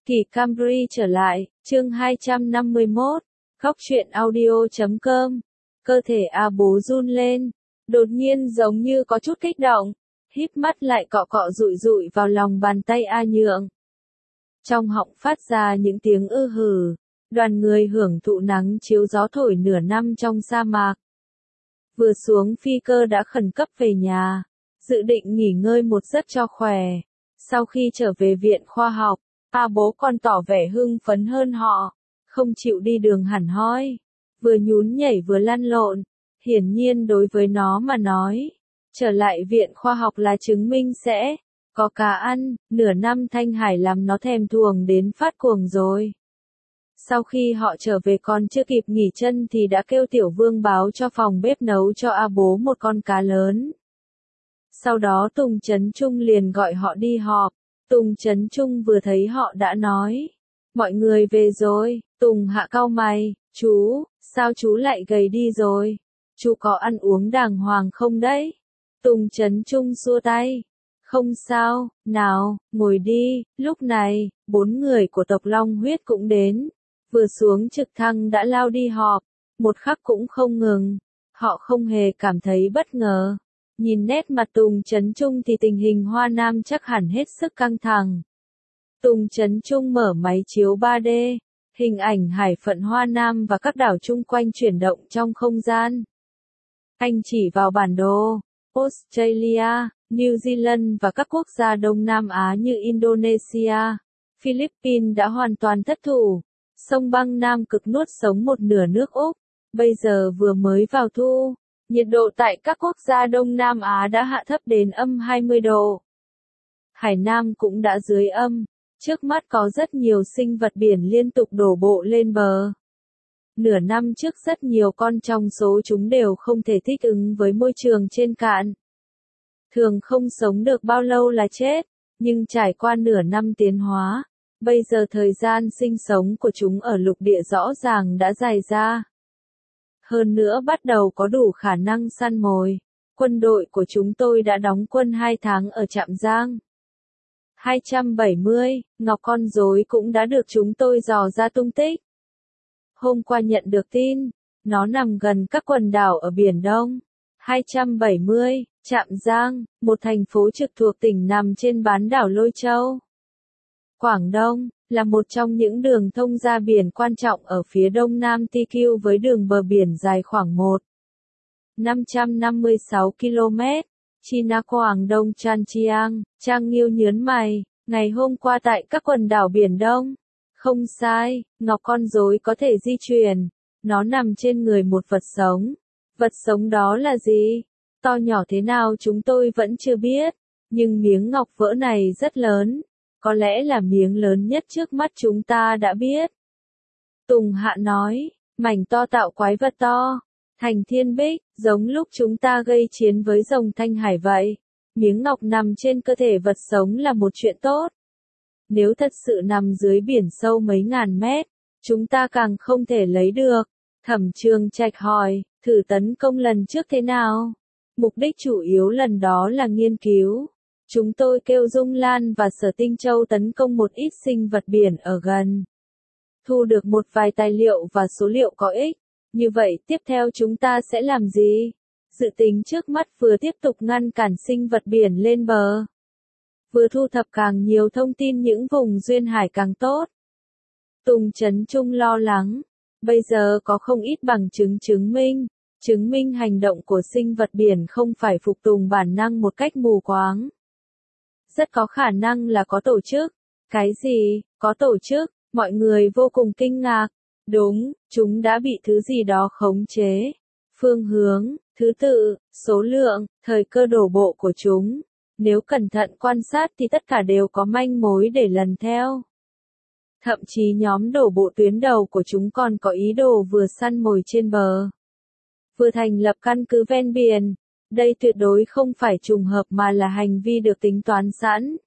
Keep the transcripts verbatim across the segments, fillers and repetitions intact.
Kỳ Camry trở lại, chương hai trăm năm mươi mốt, Góc truyện audio chấm com. Cơ thể A Bố run lên, đột nhiên giống như có chút kích động, híp mắt lại cọ cọ rụi rụi vào lòng bàn tay A Nhượng. Trong họng phát ra những tiếng ư hừ, đoàn người hưởng thụ nắng chiếu gió thổi nửa năm trong sa mạc. Vừa xuống phi cơ đã khẩn cấp về nhà, dự định nghỉ ngơi một giấc cho khỏe. Sau khi trở về viện khoa học, A Bố còn tỏ vẻ hưng phấn hơn họ, không chịu đi đường hẳn hoi, vừa nhún nhảy vừa lăn lộn. Hiển nhiên đối với nó mà nói, trở lại viện khoa học là chứng minh sẽ có cá ăn. Nửa năm Thanh Hải làm nó thèm thuồng đến phát cuồng rồi. Sau khi họ trở về còn chưa kịp nghỉ chân thì đã kêu Tiểu Vương báo cho phòng bếp nấu cho A Bố một con cá lớn. Sau đó Tùng Chấn Trung liền gọi họ đi họp. Tùng Chấn Trung vừa thấy họ đã nói, mọi người về rồi. Tùng Hạ cau mày, chú, sao chú lại gầy đi rồi? Chú có ăn uống đàng hoàng không đấy? Tùng Chấn Trung xua tay, không sao, nào, ngồi đi. Lúc này, bốn người của tộc Long Huyết cũng đến, vừa xuống trực thăng đã lao đi họp, một khắc cũng không ngừng. Họ không hề cảm thấy bất ngờ. Nhìn nét mặt Tùng Chấn Trung thì tình hình Hoa Nam chắc hẳn hết sức căng thẳng. Tùng Chấn Trung mở máy chiếu ba D, hình ảnh hải phận Hoa Nam và các đảo chung quanh chuyển động trong không gian. Anh chỉ vào bản đồ, Australia, New Zealand và các quốc gia Đông Nam Á như Indonesia, Philippines đã hoàn toàn thất thủ. Sông băng Nam Cực nuốt sống một nửa nước Úc, bây giờ vừa mới vào thu. Nhiệt độ tại các quốc gia Đông Nam Á đã hạ thấp đến âm hai mươi độ. Hải Nam cũng đã dưới âm. Trước mắt có rất nhiều sinh vật biển liên tục đổ bộ lên bờ. Nửa năm trước rất nhiều con trong số chúng đều không thể thích ứng với môi trường trên cạn. Thường không sống được bao lâu là chết, nhưng trải qua nửa năm tiến hóa, bây giờ thời gian sinh sống của chúng ở lục địa rõ ràng đã dài ra. Hơn nữa bắt đầu có đủ khả năng săn mồi. Quân đội của chúng tôi đã đóng quân hai tháng ở Trạm Giang. hai trăm bảy mươi, Ngọc con rối cũng đã được chúng tôi dò ra tung tích. Hôm qua nhận được tin, nó nằm gần các quần đảo ở Biển Đông. hai trăm bảy mươi, Trạm Giang, một thành phố trực thuộc tỉnh nằm trên bán đảo Lôi Châu, Quảng Đông, là một trong những đường thông ra biển quan trọng ở phía đông nam Ti Kiu với đường bờ biển dài khoảng một nghìn năm trăm năm mươi sáu ki lô mét. China Quảng Đông Chan Chiang, Trang Nghiêu nhớn mày, ngày hôm qua tại các quần đảo Biển Đông. Không sai, Ngọc con rối có thể di chuyển. Nó nằm trên người một vật sống. Vật sống đó là gì? To nhỏ thế nào chúng tôi vẫn chưa biết. Nhưng miếng ngọc vỡ này rất lớn. Có lẽ là miếng lớn nhất trước mắt chúng ta đã biết. Tùng Hạ nói, mảnh to tạo quái vật to. Thành thiên bích, giống lúc chúng ta gây chiến với rồng Thanh Hải vậy. Miếng ngọc nằm trên cơ thể vật sống là một chuyện tốt. Nếu thật sự nằm dưới biển sâu mấy ngàn mét, chúng ta càng không thể lấy được. Thẩm Trường Trạch hỏi, thử tấn công lần trước thế nào? Mục đích chủ yếu lần đó là nghiên cứu. Chúng tôi kêu Dung Lan và Sở Tinh Châu tấn công một ít sinh vật biển ở gần. Thu được một vài tài liệu và số liệu có ích. Như vậy tiếp theo chúng ta sẽ làm gì? Dự tính trước mắt vừa tiếp tục ngăn cản sinh vật biển lên bờ, vừa thu thập càng nhiều thông tin những vùng duyên hải càng tốt. Tùng Chấn Trung lo lắng, bây giờ có không ít bằng chứng chứng minh, chứng minh hành động của sinh vật biển không phải phục tùng bản năng một cách mù quáng. Rất có khả năng là có tổ chức. Cái gì? Có tổ chức? Mọi người vô cùng kinh ngạc. Đúng, chúng đã bị thứ gì đó khống chế. Phương hướng, thứ tự, số lượng, thời cơ đổ bộ của chúng. Nếu cẩn thận quan sát thì tất cả đều có manh mối để lần theo. Thậm chí nhóm đổ bộ tuyến đầu của chúng còn có ý đồ vừa săn mồi trên bờ, vừa thành lập căn cứ ven biển. Đây tuyệt đối không phải trùng hợp mà là hành vi được tính toán sẵn.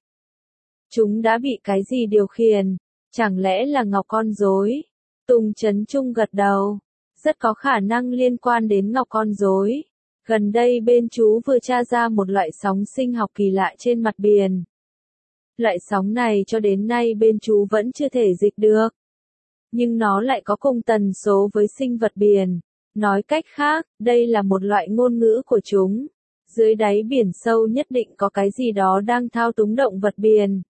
Chúng đã bị cái gì điều khiển? Chẳng lẽ là Ngọc con rối? Tùng Chấn Trung gật đầu. Rất có khả năng liên quan đến Ngọc con rối. Gần đây bên chú vừa tra ra một loại sóng sinh học kỳ lạ trên mặt biển. Loại sóng này cho đến nay bên chú vẫn chưa thể dịch được. Nhưng nó lại có cùng tần số với sinh vật biển. Nói cách khác, đây là một loại ngôn ngữ của chúng. Dưới đáy biển sâu nhất định có cái gì đó đang thao túng động vật biển.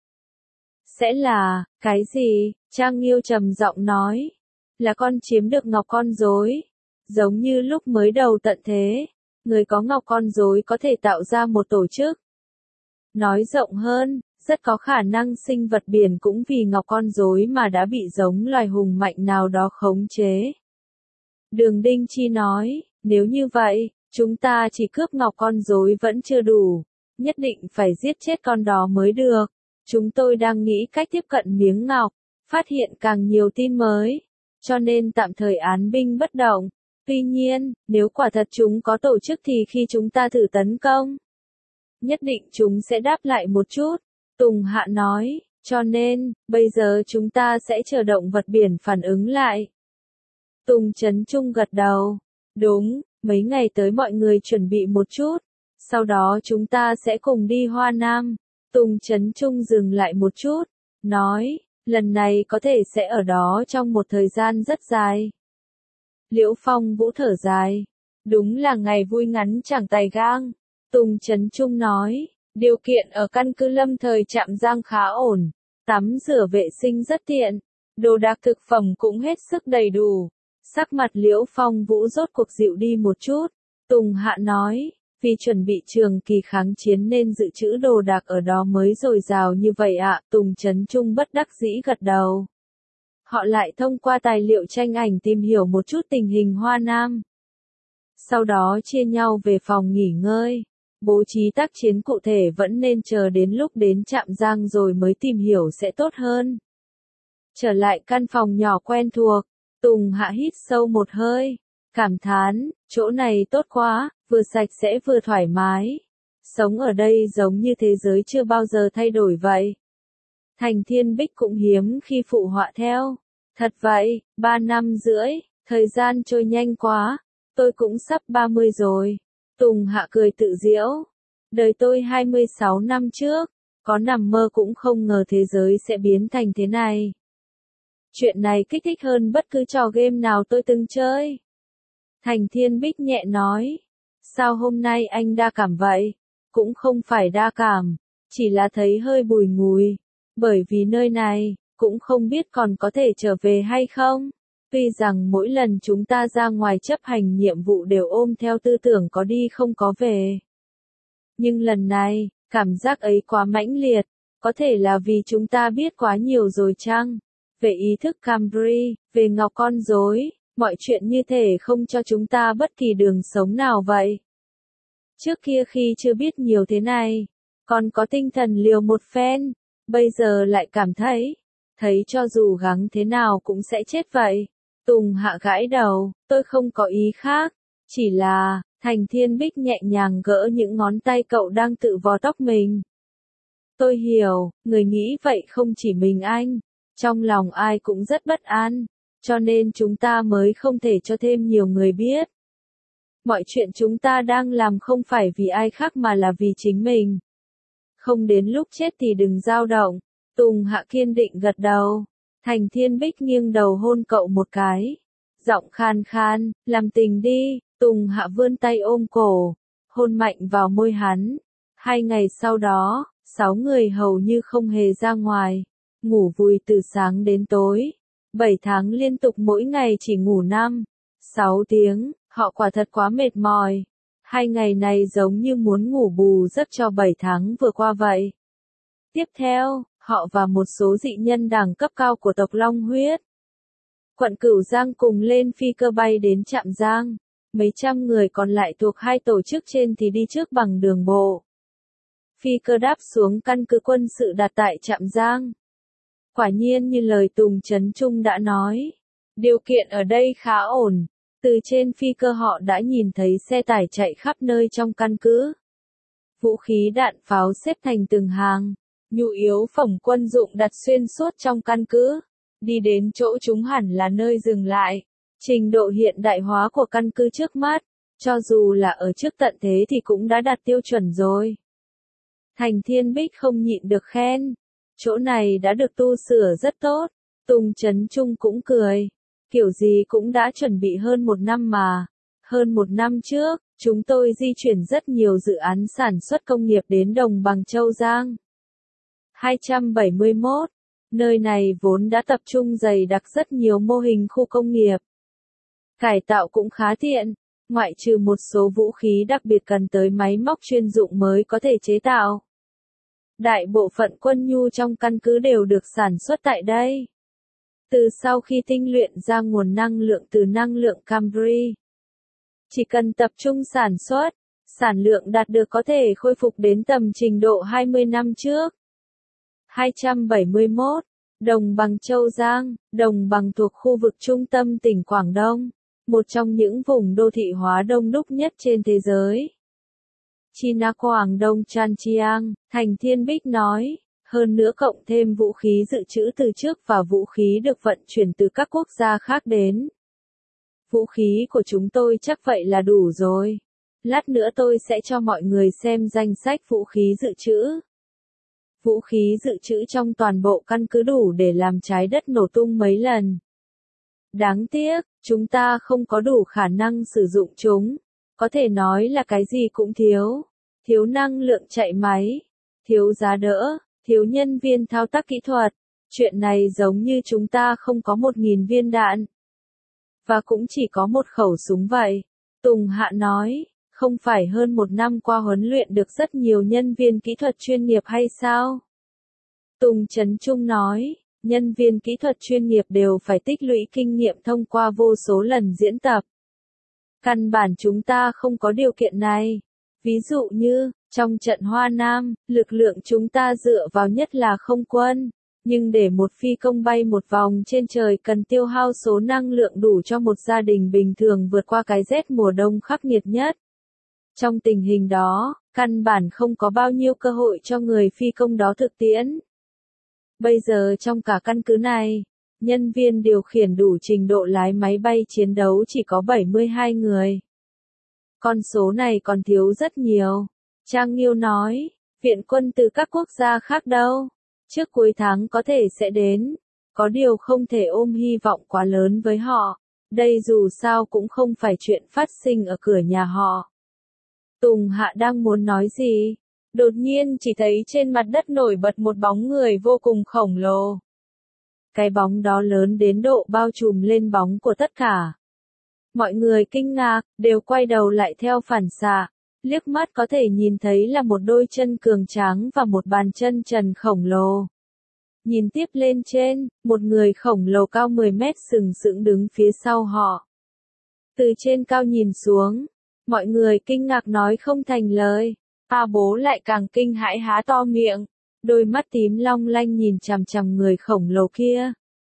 Sẽ là, cái gì? Trang Nghiêu trầm giọng nói. Là con chiếm được ngọc con rối. Giống như lúc mới đầu tận thế, người có ngọc con rối có thể tạo ra một tổ chức. Nói rộng hơn, rất có khả năng sinh vật biển cũng vì ngọc con rối mà đã bị giống loài hùng mạnh nào đó khống chế. Đường Đinh Chi nói, nếu như vậy, chúng ta chỉ cướp ngọc con rối vẫn chưa đủ, nhất định phải giết chết con đó mới được. Chúng tôi đang nghĩ cách tiếp cận miếng ngọc, phát hiện càng nhiều tin mới, cho nên tạm thời án binh bất động. Tuy nhiên, nếu quả thật chúng có tổ chức thì khi chúng ta thử tấn công, nhất định chúng sẽ đáp lại một chút. Tùng Hạ nói, cho nên, bây giờ chúng ta sẽ chờ động vật biển phản ứng lại. Tùng Chấn Trung gật đầu. Đúng, mấy ngày tới mọi người chuẩn bị một chút. Sau đó chúng ta sẽ cùng đi Hoa Nam. Tùng Chấn Trung dừng lại một chút. Nói, lần này có thể sẽ ở đó trong một thời gian rất dài. Liễu Phong Vũ thở dài. Đúng là ngày vui ngắn chẳng tài gang. Tùng Chấn Trung nói, điều kiện ở căn cứ lâm thời Trạm Giang khá ổn. Tắm rửa vệ sinh rất tiện. Đồ đạc thực phẩm cũng hết sức đầy đủ. Sắc mặt Liễu Phong Vũ rốt cuộc dịu đi một chút. Tùng Hạ nói, vì chuẩn bị trường kỳ kháng chiến nên dự trữ đồ đạc ở đó mới dồi dào như vậy ạ. À. Tùng Chấn Trung bất đắc dĩ gật đầu. Họ lại thông qua tài liệu tranh ảnh tìm hiểu một chút tình hình Hoa Nam. Sau đó chia nhau về phòng nghỉ ngơi. Bố trí tác chiến cụ thể vẫn nên chờ đến lúc đến Trạm Giang rồi mới tìm hiểu sẽ tốt hơn. Trở lại căn phòng nhỏ quen thuộc, Tùng Hạ hít sâu một hơi, cảm thán, chỗ này tốt quá, vừa sạch sẽ vừa thoải mái. Sống ở đây giống như thế giới chưa bao giờ thay đổi vậy. Thành Thiên Bích cũng hiếm khi phụ họa theo. Thật vậy, ba năm rưỡi, thời gian trôi nhanh quá, tôi cũng sắp ba mươi rồi. Tùng Hạ cười tự giễu. Đời tôi hai mươi sáu năm trước, có nằm mơ cũng không ngờ thế giới sẽ biến thành thế này. Chuyện này kích thích hơn bất cứ trò game nào tôi từng chơi. Thành Thiên Bích nhẹ nói. Sao hôm nay anh đa cảm vậy? Cũng không phải đa cảm, chỉ là thấy hơi bùi ngùi. Bởi vì nơi này, cũng không biết còn có thể trở về hay không. Tuy rằng mỗi lần chúng ta ra ngoài chấp hành nhiệm vụ đều ôm theo tư tưởng có đi không có về. Nhưng lần này, cảm giác ấy quá mãnh liệt, có thể là vì chúng ta biết quá nhiều rồi chăng? Về ý thức Cambry, về ngọc con rối, mọi chuyện như thể không cho chúng ta bất kỳ đường sống nào vậy. Trước kia khi chưa biết nhiều thế này, còn có tinh thần liều một phen, bây giờ lại cảm thấy, thấy cho dù gắng thế nào cũng sẽ chết vậy. Tùng Hạ gãi đầu, tôi không có ý khác, chỉ là, Thành Thiên Bích nhẹ nhàng gỡ những ngón tay cậu đang tự vò tóc mình. Tôi hiểu, người nghĩ vậy không chỉ mình anh, trong lòng ai cũng rất bất an, cho nên chúng ta mới không thể cho thêm nhiều người biết. Mọi chuyện chúng ta đang làm không phải vì ai khác mà là vì chính mình. Không đến lúc chết thì đừng dao động. Tùng Hạ kiên định gật đầu. Thành Thiên Bích nghiêng đầu hôn cậu một cái. Giọng khan khan, làm tình đi. Tùng Hạ vươn tay ôm cổ, hôn mạnh vào môi hắn. Hai ngày sau đó, sáu người hầu như không hề ra ngoài, ngủ vùi từ sáng đến tối. Bảy tháng liên tục mỗi ngày chỉ ngủ năm, sáu tiếng, họ quả thật quá mệt mỏi. Hai ngày này giống như muốn ngủ bù giấc cho bảy tháng vừa qua vậy. Tiếp theo, họ và một số dị nhân đẳng cấp cao của tộc Long Huyết, quận Cửu Giang cùng lên phi cơ bay đến Trạm Giang. Mấy trăm người còn lại thuộc hai tổ chức trên thì đi trước bằng đường bộ. Phi cơ đáp xuống căn cứ quân sự đặt tại Trạm Giang. Quả nhiên như lời Tùng Chấn Trung đã nói, điều kiện ở đây khá ổn. Từ trên phi cơ họ đã nhìn thấy xe tải chạy khắp nơi trong căn cứ. Vũ khí đạn pháo xếp thành từng hàng, nhu yếu phẩm quân dụng đặt xuyên suốt trong căn cứ. Đi đến chỗ chúng hẳn là nơi dừng lại. Trình độ hiện đại hóa của căn cứ trước mắt, cho dù là ở trước tận thế thì cũng đã đạt tiêu chuẩn rồi. Thành Thiên Bích không nhịn được khen. Chỗ này đã được tu sửa rất tốt. Tùng Chấn Trung cũng cười. Kiểu gì cũng đã chuẩn bị hơn một năm mà. Hơn một năm trước, chúng tôi di chuyển rất nhiều dự án sản xuất công nghiệp đến đồng bằng Châu Giang. hai trăm bảy mươi mốt. Nơi này vốn đã tập trung dày đặc rất nhiều mô hình khu công nghiệp. Cải tạo cũng khá tiện, ngoại trừ một số vũ khí đặc biệt cần tới máy móc chuyên dụng mới có thể chế tạo. Đại bộ phận quân nhu trong căn cứ đều được sản xuất tại đây. Từ sau khi tinh luyện ra nguồn năng lượng từ năng lượng Camry, chỉ cần tập trung sản xuất, sản lượng đạt được có thể khôi phục đến tầm trình độ hai mươi năm trước. hai trăm bảy mươi mốt. Đồng bằng Châu Giang, đồng bằng thuộc khu vực trung tâm tỉnh Quảng Đông, một trong những vùng đô thị hóa đông đúc nhất trên thế giới. China Quảng Đông Chan Chiang, Thành Thiên Bích nói, hơn nữa cộng thêm vũ khí dự trữ từ trước và vũ khí được vận chuyển từ các quốc gia khác đến. Vũ khí của chúng tôi chắc vậy là đủ rồi. Lát nữa tôi sẽ cho mọi người xem danh sách vũ khí dự trữ. Vũ khí dự trữ trong toàn bộ căn cứ đủ để làm trái đất nổ tung mấy lần. Đáng tiếc, chúng ta không có đủ khả năng sử dụng chúng. Có thể nói là cái gì cũng thiếu. Thiếu năng lượng chạy máy, thiếu giá đỡ, thiếu nhân viên thao tác kỹ thuật. Chuyện này giống như chúng ta không có một nghìn viên đạn. Và cũng chỉ có một khẩu súng vậy. Tùng Hạ nói, không phải hơn một năm qua huấn luyện được rất nhiều nhân viên kỹ thuật chuyên nghiệp hay sao? Tùng Chấn Trung nói, nhân viên kỹ thuật chuyên nghiệp đều phải tích lũy kinh nghiệm thông qua vô số lần diễn tập. Căn bản chúng ta không có điều kiện này. Ví dụ như, trong trận Hoa Nam, lực lượng chúng ta dựa vào nhất là không quân. Nhưng để một phi công bay một vòng trên trời cần tiêu hao số năng lượng đủ cho một gia đình bình thường vượt qua cái rét mùa đông khắc nghiệt nhất. Trong tình hình đó, căn bản không có bao nhiêu cơ hội cho người phi công đó thực tiễn. Bây giờ trong cả căn cứ này, nhân viên điều khiển đủ trình độ lái máy bay chiến đấu chỉ có bảy mươi hai người. Con số này còn thiếu rất nhiều. Trang Nghiêu nói, viện quân từ các quốc gia khác đâu. Trước cuối tháng có thể sẽ đến. Có điều không thể ôm hy vọng quá lớn với họ. Đây dù sao cũng không phải chuyện phát sinh ở cửa nhà họ. Tùng Hạ đang muốn nói gì? Đột nhiên chỉ thấy trên mặt đất nổi bật một bóng người vô cùng khổng lồ. Cái bóng đó lớn đến độ bao trùm lên bóng của tất cả. Mọi người kinh ngạc, đều quay đầu lại theo phản xạ. Liếc mắt có thể nhìn thấy là một đôi chân cường tráng và một bàn chân trần khổng lồ. Nhìn tiếp lên trên, một người khổng lồ cao mười mét sừng sững đứng phía sau họ. Từ trên cao nhìn xuống, mọi người kinh ngạc nói không thành lời. A Bố lại càng kinh hãi há to miệng, đôi mắt tím long lanh nhìn chằm chằm người khổng lồ kia.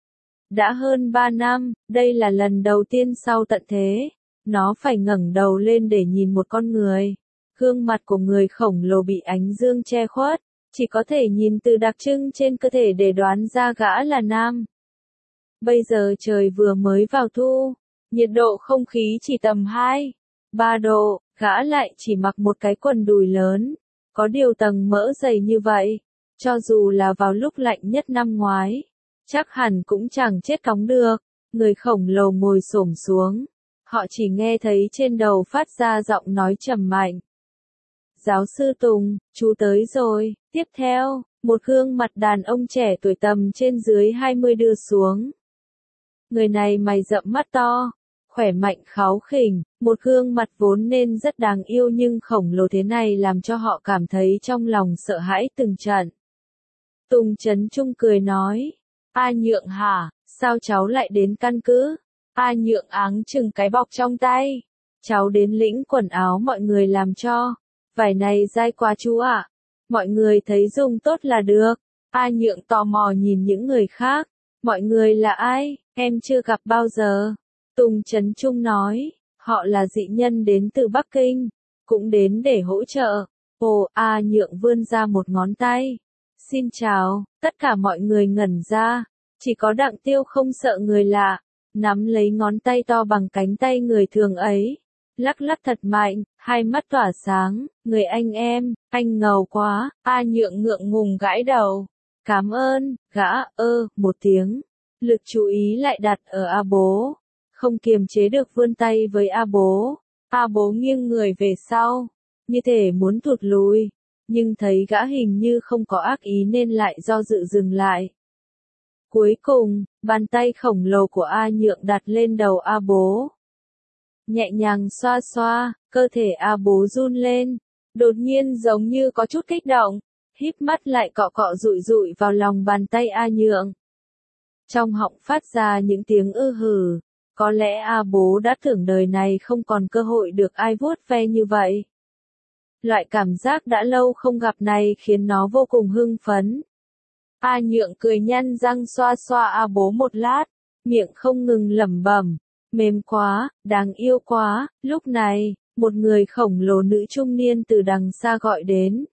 Đã hơn ba năm, đây là lần đầu tiên sau tận thế, nó phải ngẩng đầu lên để nhìn một con người. Gương mặt của người khổng lồ bị ánh dương che khuất, chỉ có thể nhìn từ đặc trưng trên cơ thể để đoán ra gã là nam. Bây giờ trời vừa mới vào thu, nhiệt độ không khí chỉ tầm hai, ba độ, gã lại chỉ mặc một cái quần đùi lớn, có điều tầng mỡ dày như vậy, cho dù là vào lúc lạnh nhất năm ngoái, chắc hẳn cũng chẳng chết cóng được. Người khổng lồ ngồi xổm xuống, họ chỉ nghe thấy trên đầu phát ra giọng nói trầm mạnh. Giáo sư Tùng, chú tới rồi. Tiếp theo, một gương mặt đàn ông trẻ tuổi tầm trên dưới hai mươi đưa xuống. Người này mày rậm mắt to, khỏe mạnh kháu khỉnh, một gương mặt vốn nên rất đáng yêu nhưng khổng lồ thế này làm cho họ cảm thấy trong lòng sợ hãi từng trận. Tùng Chấn Trung cười nói, A Nhượng hả, sao cháu lại đến căn cứ? A Nhượng áng chừng cái bọc trong tay. Cháu đến lĩnh quần áo mọi người làm cho. Vải này dai quá chú ạ. Mọi người thấy dùng tốt là được. A Nhượng tò mò nhìn những người khác. Mọi người là ai? Em chưa gặp bao giờ. Tùng Chấn Trung nói, họ là dị nhân đến từ Bắc Kinh, cũng đến để hỗ trợ. Ồ, A Nhượng vươn ra một ngón tay. Xin chào, tất cả mọi người ngẩn ra. Chỉ có Đặng Tiêu không sợ người lạ, nắm lấy ngón tay to bằng cánh tay người thường ấy. Lắc lắc thật mạnh, hai mắt tỏa sáng, người anh em, anh ngầu quá. A Nhượng ngượng ngùng gãi đầu. Cảm ơn, gã, ơ, một tiếng. Lực chú ý lại đặt ở A Bố. Không kiềm chế được vươn tay với A Bố. A Bố nghiêng người về sau, như thể muốn thụt lùi, nhưng thấy gã hình như không có ác ý nên lại do dự dừng lại. Cuối cùng, bàn tay khổng lồ của A Nhượng đặt lên đầu A Bố. Nhẹ nhàng xoa xoa, cơ thể A Bố run lên, đột nhiên giống như có chút kích động, híp mắt lại cọ cọ rụi rụi vào lòng bàn tay A Nhượng. Trong họng phát ra những tiếng ư hử, có lẽ A Bố đã tưởng đời này không còn cơ hội được ai vuốt ve như vậy. Loại cảm giác đã lâu không gặp này khiến nó vô cùng hưng phấn. A Nhượng cười nhăn răng xoa xoa A Bố một lát, miệng không ngừng lẩm bẩm, mềm quá, đáng yêu quá. Lúc này, một người khổng lồ nữ trung niên từ đằng xa gọi đến.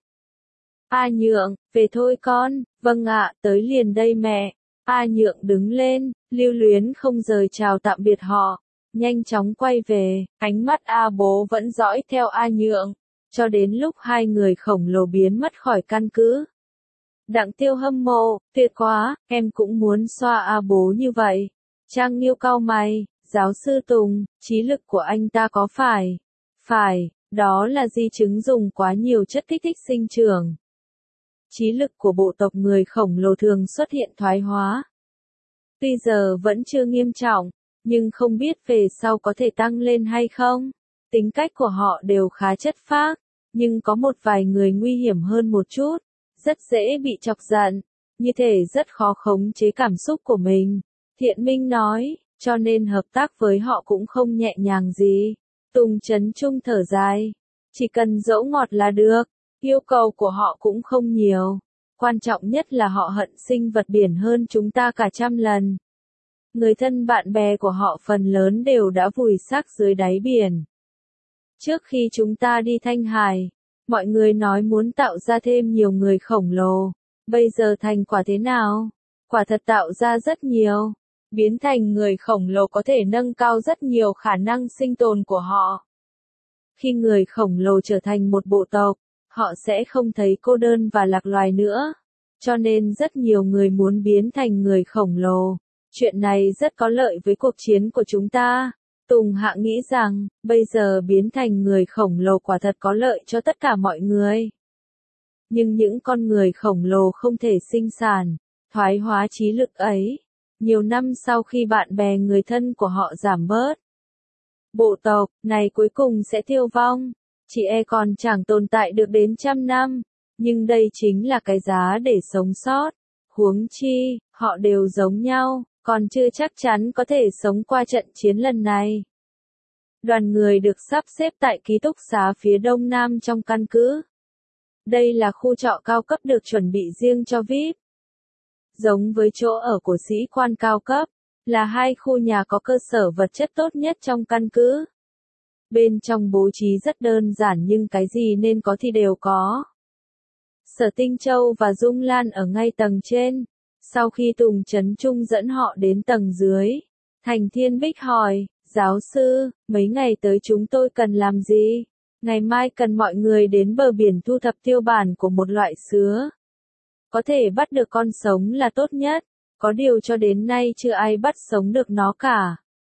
A Nhượng, về thôi con. Vâng ạ, tới liền đây mẹ. A Nhượng đứng lên, lưu luyến không rời chào tạm biệt họ, nhanh chóng quay về, ánh mắt A Bố vẫn dõi theo A Nhượng, cho đến lúc hai người khổng lồ biến mất khỏi căn cứ. Đặng Tiêu hâm mộ, tuyệt quá, em cũng muốn xoa A Bố như vậy. Trang Nghiêu cau mày, giáo sư Tùng, trí lực của anh ta có phải? Phải, đó là di chứng dùng quá nhiều chất kích thích sinh trưởng. Trí lực của bộ tộc người khổng lồ thường xuất hiện thoái hóa. Tuy giờ vẫn chưa nghiêm trọng, nhưng không biết về sau có thể tăng lên hay không. Tính cách của họ đều khá chất phác, nhưng có một vài người nguy hiểm hơn một chút, rất dễ bị chọc giận, như thể rất khó khống chế cảm xúc của mình. Thiện Minh nói, cho nên hợp tác với họ cũng không nhẹ nhàng gì. Tùng Chấn Trung thở dài, chỉ cần dẫu ngọt là được. Yêu cầu của họ cũng không nhiều, quan trọng nhất là họ hận sinh vật biển hơn chúng ta cả trăm lần. Người thân bạn bè của họ phần lớn đều đã vùi xác dưới đáy biển. Trước khi chúng ta đi Thanh Hải, mọi người nói muốn tạo ra thêm nhiều người khổng lồ, bây giờ thành quả thế nào? Quả thật tạo ra rất nhiều, biến thành người khổng lồ có thể nâng cao rất nhiều khả năng sinh tồn của họ. Khi người khổng lồ trở thành một bộ tộc, họ sẽ không thấy cô đơn và lạc loài nữa. Cho nên rất nhiều người muốn biến thành người khổng lồ. Chuyện này rất có lợi với cuộc chiến của chúng ta. Tùng Hạ nghĩ rằng, bây giờ biến thành người khổng lồ quả thật có lợi cho tất cả mọi người. Nhưng những con người khổng lồ không thể sinh sản, thoái hóa trí lực ấy. Nhiều năm sau khi bạn bè người thân của họ giảm bớt, bộ tộc này cuối cùng sẽ tiêu vong. Chị e còn chẳng tồn tại được đến trăm năm, nhưng đây chính là cái giá để sống sót. Huống chi, họ đều giống nhau, còn chưa chắc chắn có thể sống qua trận chiến lần này. Đoàn người được sắp xếp tại ký túc xá phía đông nam trong căn cứ. Đây là khu trọ cao cấp được chuẩn bị riêng cho vi ai pi. Giống với chỗ ở của sĩ quan cao cấp, là hai khu nhà có cơ sở vật chất tốt nhất trong căn cứ. Bên trong bố trí rất đơn giản nhưng cái gì nên có thì đều có. Sở Tinh Châu và Dung Lan ở ngay tầng trên. Sau khi Tùng Chấn Trung dẫn họ đến tầng dưới, Thành Thiên Bích hỏi, giáo sư, mấy ngày tới chúng tôi cần làm gì? Ngày mai cần mọi người đến bờ biển thu thập tiêu bản của một loại sứa. Có thể bắt được con sống là tốt nhất, có điều cho đến nay chưa ai bắt sống được nó cả.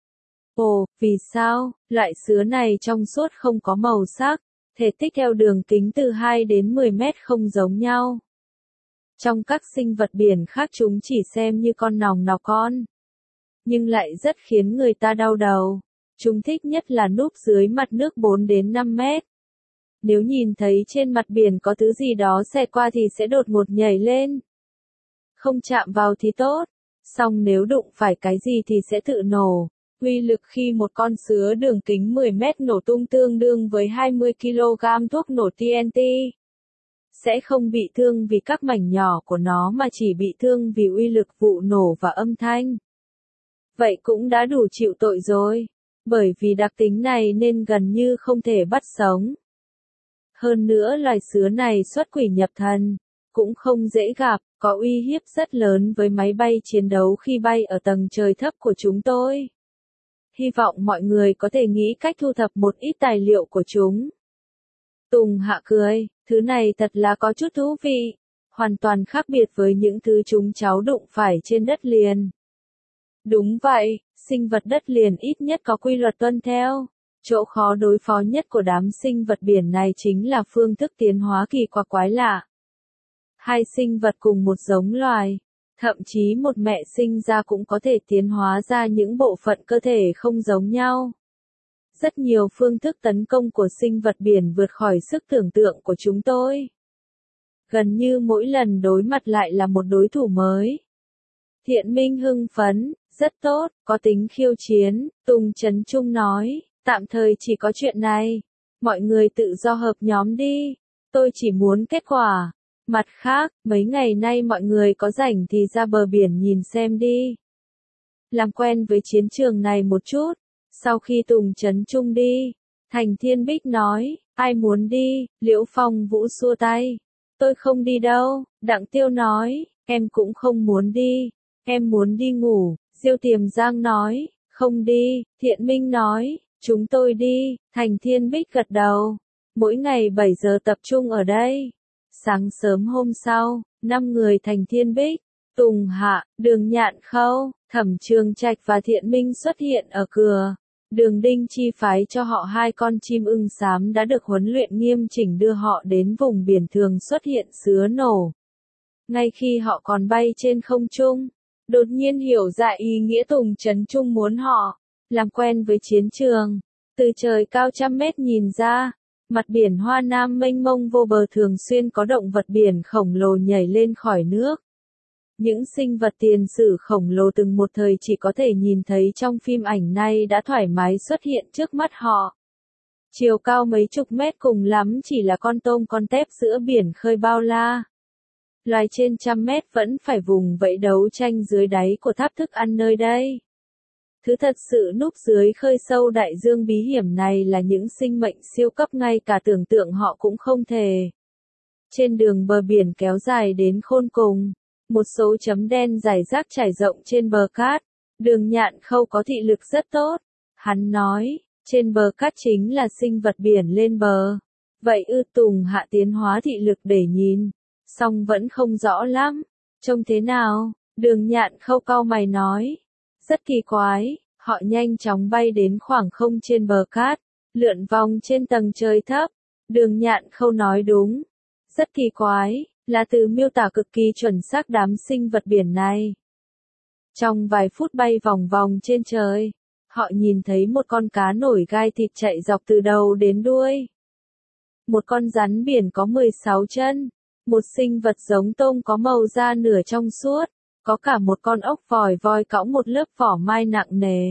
Ồ, vì sao? Loại sứa này trong suốt không có màu sắc, thể tích theo đường kính từ hai đến mười mét không giống nhau. Trong các sinh vật biển khác chúng chỉ xem như con nòng nọc con, nhưng lại rất khiến người ta đau đầu. Chúng thích nhất là núp dưới mặt nước bốn đến năm mét. Nếu nhìn thấy trên mặt biển có thứ gì đó xẹt qua thì sẽ đột ngột nhảy lên. Không chạm vào thì tốt, song nếu đụng phải cái gì thì sẽ tự nổ. Uy lực khi một con sứa đường kính mười mét nổ tung tương đương với hai mươi ki lô gam thuốc nổ T N T. Sẽ không bị thương vì các mảnh nhỏ của nó mà chỉ bị thương vì uy lực vụ nổ và âm thanh. Vậy cũng đã đủ chịu tội rồi, bởi vì đặc tính này nên gần như không thể bắt sống. Hơn nữa loài sứa này xuất quỷ nhập thần, cũng không dễ gặp, có uy hiếp rất lớn với máy bay chiến đấu khi bay ở tầng trời thấp của chúng tôi. Hy vọng mọi người có thể nghĩ cách thu thập một ít tài liệu của chúng. Tùng Hạ cười, thứ này thật là có chút thú vị. hoàn toàn khác biệt với những thứ chúng cháu đụng phải trên đất liền. Đúng vậy, sinh vật đất liền ít nhất có quy luật tuân theo. Chỗ khó đối phó nhất của đám sinh vật biển này chính là phương thức tiến hóa kỳ quặc quái lạ. Hai sinh vật cùng một giống loài, thậm chí một mẹ sinh ra cũng có thể tiến hóa ra những bộ phận cơ thể không giống nhau. Rất nhiều phương thức tấn công của sinh vật biển vượt khỏi sức tưởng tượng của chúng tôi. Gần như mỗi lần đối mặt lại là một đối thủ mới. Thiện Minh hưng phấn, rất tốt, có tính khiêu chiến, Tùng Trấn Trung nói, tạm thời chỉ có chuyện này. Mọi người tự do hợp nhóm đi, tôi chỉ muốn kết quả. Mặt khác, mấy ngày nay mọi người có rảnh thì ra bờ biển nhìn xem đi. Làm quen với chiến trường này một chút. Sau khi Tùng Trấn Trung đi, Thành Thiên Bích nói, ai muốn đi, Liễu Phong Vũ xua tay. Tôi không đi đâu, Đặng Tiêu nói, em cũng không muốn đi, em muốn đi ngủ, Diêu Tiềm Giang nói, không đi, Thiện Minh nói, chúng tôi đi, Thành Thiên Bích gật đầu. Mỗi ngày bảy giờ tập trung ở đây. Sáng sớm hôm sau, năm người Thành Thiên Bích, Tùng Hạ, Đường Nhạn Khâu, Thẩm Trường Trạch và Thiện Minh xuất hiện ở cửa. Đường Đinh chi phái cho họ hai con chim ưng xám đã được huấn luyện nghiêm chỉnh đưa họ đến vùng biển thường xuất hiện sứa nổ. Ngay khi họ còn bay trên không trung, đột nhiên hiểu ra ý nghĩa Tùng Trấn Trung muốn họ làm quen với chiến trường. Từ trời cao trăm mét nhìn ra, mặt biển Hoa Nam mênh mông vô bờ thường xuyên có động vật biển khổng lồ nhảy lên khỏi nước. Những sinh vật tiền sử khổng lồ từng một thời chỉ có thể nhìn thấy trong phim ảnh nay đã thoải mái xuất hiện trước mắt họ. Chiều cao mấy chục mét cùng lắm chỉ là con tôm con tép giữa biển khơi bao la. Loài trên trăm mét vẫn phải vùng vẫy đấu tranh dưới đáy của tháp thức ăn nơi đây. Thứ thật sự núp dưới khơi sâu đại dương bí hiểm này là những sinh mệnh siêu cấp ngay cả tưởng tượng họ cũng không thể. Trên đường bờ biển kéo dài đến khôn cùng, một số chấm đen rải rác trải rộng trên bờ cát. Đường Nhạn Khâu có thị lực rất tốt. Hắn nói, trên bờ cát chính là sinh vật biển lên bờ. Vậy ư? Tùng Hạ tiến hóa thị lực để nhìn, song vẫn không rõ lắm. Trông thế nào? Đường Nhạn Khâu cau mày nói. Rất kỳ quái, họ nhanh chóng bay đến khoảng không trên bờ cát, lượn vòng trên tầng trời thấp. Đường Nhạn Khâu nói đúng. Rất kỳ quái, là từ miêu tả cực kỳ chuẩn xác đám sinh vật biển này. Trong vài phút bay vòng vòng trên trời, họ nhìn thấy một con cá nổi gai thịt chạy dọc từ đầu đến đuôi. Một con rắn biển có mười sáu chân, một sinh vật giống tôm có màu da nửa trong suốt, có cả một con ốc vòi voi cõng một lớp vỏ mai nặng nề.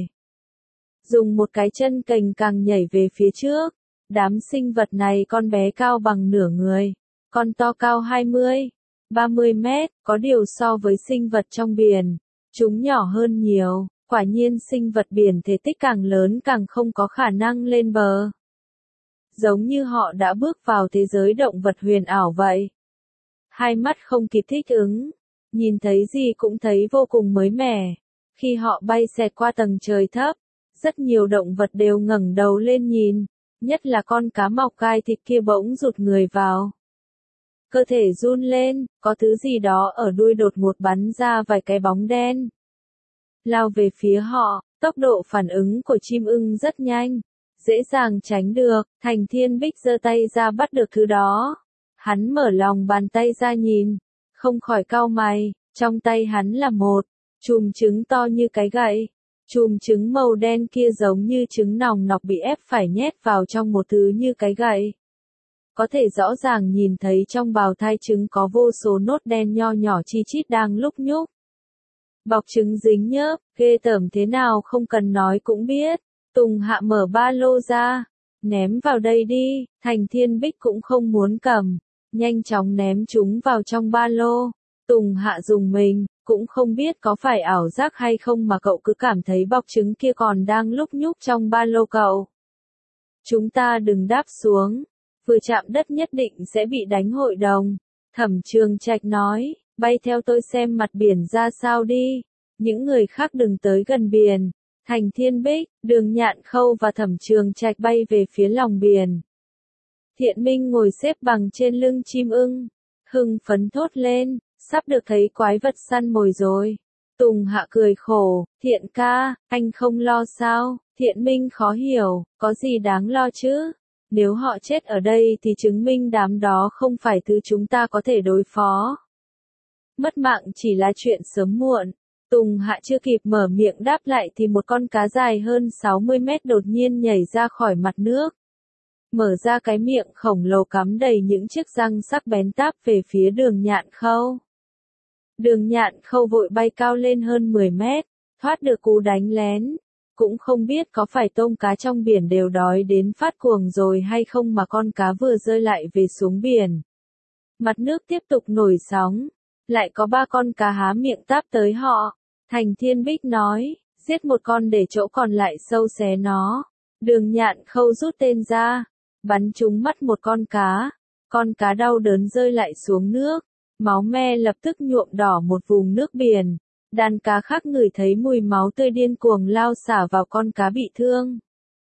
Dùng một cái chân cành càng nhảy về phía trước, đám sinh vật này con bé cao bằng nửa người, con to cao hai mươi, ba mươi mét, có điều so với sinh vật trong biển, chúng nhỏ hơn nhiều, quả nhiên sinh vật biển thể tích càng lớn càng không có khả năng lên bờ. Giống như họ đã bước vào thế giới động vật huyền ảo vậy. Hai mắt không kịp thích ứng, nhìn thấy gì cũng thấy vô cùng mới mẻ. Khi họ bay xẹt qua tầng trời thấp, rất nhiều động vật đều ngẩng đầu lên nhìn, nhất là con cá mọc gai thịt kia bỗng rụt người vào. Cơ thể run lên, có thứ gì đó ở đuôi đột ngột bắn ra vài cái bóng đen. Lao về phía họ, tốc độ phản ứng của chim ưng rất nhanh, dễ dàng tránh được. Thành Thiên Bích giơ tay ra bắt được thứ đó. Hắn mở lòng bàn tay ra nhìn, không khỏi cau mày, trong tay hắn là một chùm trứng to như cái gậy. Chùm trứng màu đen kia giống như trứng nòng nọc bị ép phải nhét vào trong một thứ như cái gậy. Có thể rõ ràng nhìn thấy trong bào thai trứng có vô số nốt đen nho nhỏ chi chít đang lúc nhúc. Bọc trứng dính nhớp, ghê tởm thế nào không cần nói cũng biết. Tùng Hạ mở ba lô ra, ném vào đây đi. Thành Thiên Bích cũng không muốn cầm, nhanh chóng ném chúng vào trong ba lô. Tùng Hạ dùng mình, cũng không biết có phải ảo giác hay không mà cậu cứ cảm thấy bọc trứng kia còn đang lúc nhúc trong ba lô cậu. Chúng ta đừng đáp xuống, vừa chạm đất nhất định sẽ bị đánh hội đồng. Thẩm Trường Trạch nói, bay theo tôi xem mặt biển ra sao đi. Những người khác đừng tới gần biển. Thành Thiên Bích, Đường Nhạn Khâu và Thẩm Trường Trạch bay về phía lòng biển. Thiện Minh ngồi xếp bằng trên lưng chim ưng, hưng phấn thốt lên, sắp được thấy quái vật săn mồi rồi. Tùng Hạ cười khổ, Thiện ca, anh không lo sao? Thiện Minh khó hiểu, có gì đáng lo chứ? Nếu họ chết ở đây thì chứng minh đám đó không phải thứ chúng ta có thể đối phó. Mất mạng chỉ là chuyện sớm muộn. Tùng Hạ chưa kịp mở miệng đáp lại thì một con cá dài hơn sáu mươi mét đột nhiên nhảy ra khỏi mặt nước. Mở ra cái miệng khổng lồ cắm đầy những chiếc răng sắc bén táp về phía Đường Nhạn Khâu. Đường Nhạn Khâu vội bay cao lên hơn mười mét, thoát được cú đánh lén. Cũng không biết có phải tôm cá trong biển đều đói đến phát cuồng rồi hay không mà con cá vừa rơi lại về xuống biển. Mặt nước tiếp tục nổi sóng, lại có ba con cá há miệng táp tới họ. Thành Thiên Bích nói, giết một con để chỗ còn lại sâu xé nó. Đường Nhạn Khâu rút tên ra, bắn trúng mắt một con cá. Con cá đau đớn rơi lại xuống nước, máu me lập tức nhuộm đỏ một vùng nước biển. Đàn cá khác ngửi thấy mùi máu tươi điên cuồng lao xả vào con cá bị thương.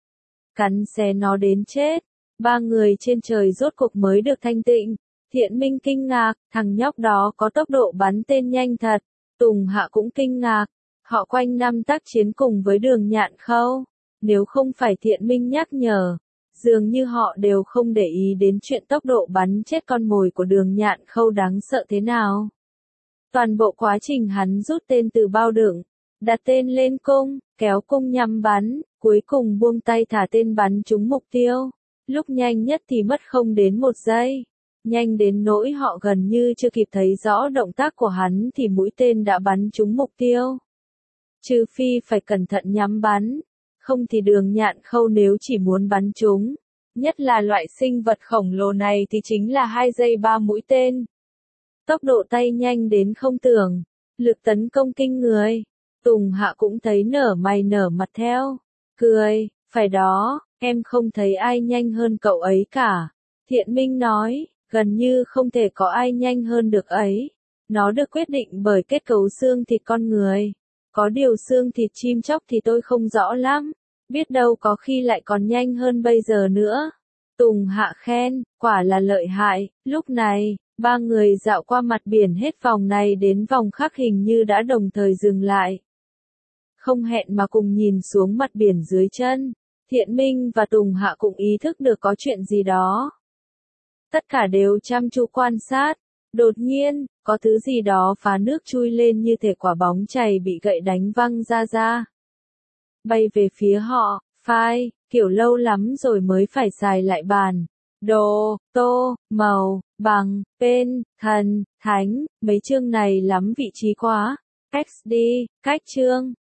Cắn xé nó đến chết. Ba người trên trời rốt cuộc mới được thanh tịnh. Thiện Minh kinh ngạc, thằng nhóc đó có tốc độ bắn tên nhanh thật. Tùng Hạ cũng kinh ngạc. Họ quanh năm tác chiến cùng với Đường Nhạn Khâu. Nếu không phải Thiện Minh nhắc nhở, dường như họ đều không để ý đến chuyện tốc độ bắn chết con mồi của Đường Nhạn Khâu đáng sợ thế nào. Toàn bộ quá trình hắn rút tên từ bao đựng, đặt tên lên cung, kéo cung nhắm bắn, cuối cùng buông tay thả tên bắn trúng mục tiêu. Lúc nhanh nhất thì mất không đến một giây. Nhanh đến nỗi họ gần như chưa kịp thấy rõ động tác của hắn thì mũi tên đã bắn trúng mục tiêu. Trừ phi phải cẩn thận nhắm bắn, không thì Đường Nhạn Khâu nếu chỉ muốn bắn trúng, nhất là loại sinh vật khổng lồ này thì chính là hai giây ba mũi tên. Tốc độ tay nhanh đến không tưởng, lực tấn công kinh người. Tùng Hạ cũng thấy nở mày nở mặt theo, cười, phải đó, em không thấy ai nhanh hơn cậu ấy cả. Thiện Minh nói, gần như không thể có ai nhanh hơn được ấy. Nó được quyết định bởi kết cấu xương thịt con người. Có điều xương thịt chim chóc thì tôi không rõ lắm, biết đâu có khi lại còn nhanh hơn bây giờ nữa. Tùng Hạ khen, quả là lợi hại. Lúc này, ba người dạo qua mặt biển hết vòng này đến vòng khác hình như đã đồng thời dừng lại. Không hẹn mà cùng nhìn xuống mặt biển dưới chân. Thiện Minh và Tùng Hạ cũng ý thức được có chuyện gì đó. Tất cả đều chăm chú quan sát. Đột nhiên, có thứ gì đó phá nước chui lên như thể quả bóng chày bị gậy đánh văng ra ra. Bay về phía họ, phai, kiểu lâu lắm rồi mới phải xài lại bàn. Đồ, tô, màu, bằng, tên, thần, thánh, mấy chương này lắm vị trí quá. ích đê, cách chương.